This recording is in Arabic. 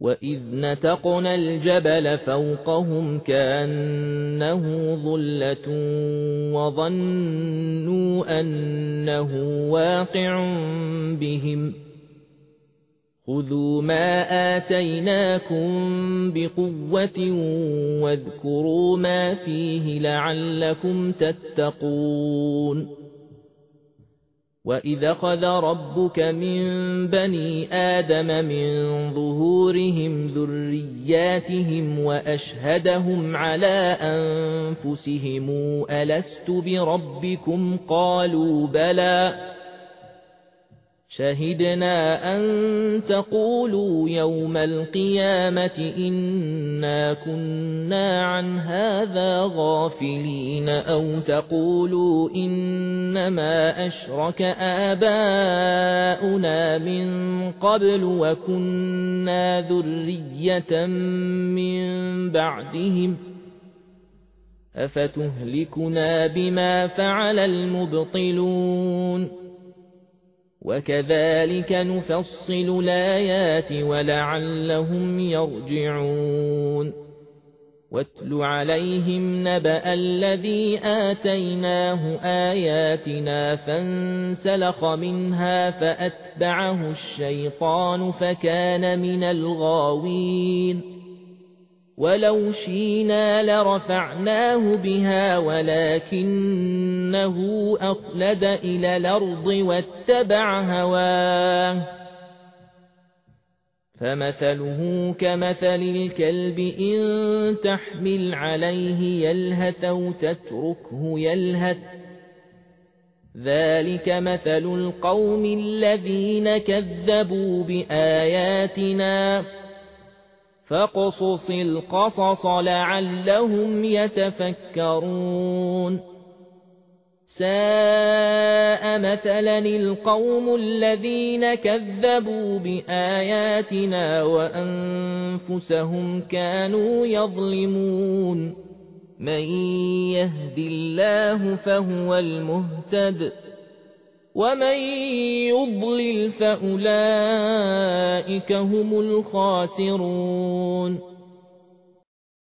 وَإِذْ نَتَقْنَا الْجَبَلَ فَوْقَهُمْ كَأَنَّهُ ظُلَّةٌ وَظَنُّوا أَنَّهُ وَاقِعٌ بِهِمْ خُذُوا مَا آتَيْنَاكُمْ بِقُوَّةٍ وَاذْكُرُوا مَا فِيهِ لَعَلَّكُمْ تَتَّقُونَ وَإِذْ أَخَذَ رَبُّكَ مِنْ بَنِي آدَمَ مِنْ ظُهُورِهِمْ ذُرِّيَّاتِهِمْ وَأَشْهَدَهُمْ عَلَى أَنْفُسِهِمْ أَلَسْتُ بِرَبِّكُمْ قَالُوا بَلَى شَهِدْنَا أَن تَقُولُوا يَوْمَ الْقِيَامَةِ إِنَّا كُنَّا عَنْ هَذَا غَافِلِينَ أَوْ تَقُولُوا إِنَّمَا أَشْرَكَ آبَاؤُنَا مِنْ قَبْلُ وَكُنَّا ذُرِّيَّةً مِنْ بَعْدِهِمْ أَفَتُهْلِكُنَا بِمَا فَعَلَ الْمُبْطِلُونَ وَكَذَلِكَ نُفَصِّلُ الْآيَاتِ وَلَعَلَّهُمْ يَرْجِعُونَ وَاتْلُ عَلَيْهِمْ نَبَأَ الَّذِي آتَيْنَاهُ آيَاتِنَا فَانسَلَخَ مِنْهَا فَأَتْبَعَهُ الشَّيْطَانُ فَكَانَ مِنَ الْغَاوِينَ وَلَوْ شِئْنَا لَرَفَعْنَاهُ بِهَا وَلَكِنَّهُ أَخْلَدَ إِلَى الْأَرْضِ وَاتَّبَعَ هَوَاهُ فَمَثَلُهُ كَمَثَلِ الْكَلْبِ إِن تَحْمِلْ عَلَيْهِ يَلْهَثْ أَوْ تَتْرُكْهُ يَلْهَث ذَلِكَ مَثَلُ الْقَوْمِ الَّذِينَ كَذَّبُوا بِآيَاتِنَا فَاقْصُصِ الْقَصَصَ لَعَلَّهُمْ يَتَفَكَّرُونَ سَاءَ مَثَلًا الْقَوْمُ الَّذِينَ كَذَّبُوا بِآيَاتِنَا وَأَنفُسَهُمْ كَانُوا يَظْلِمُونَ مَن يَهْدِ اللَّهُ فَهُوَ الْمُهْتَدِ وَمَن يُضْلِلْ فَأُولَئِكَ هُمُ الْخَاسِرُونَ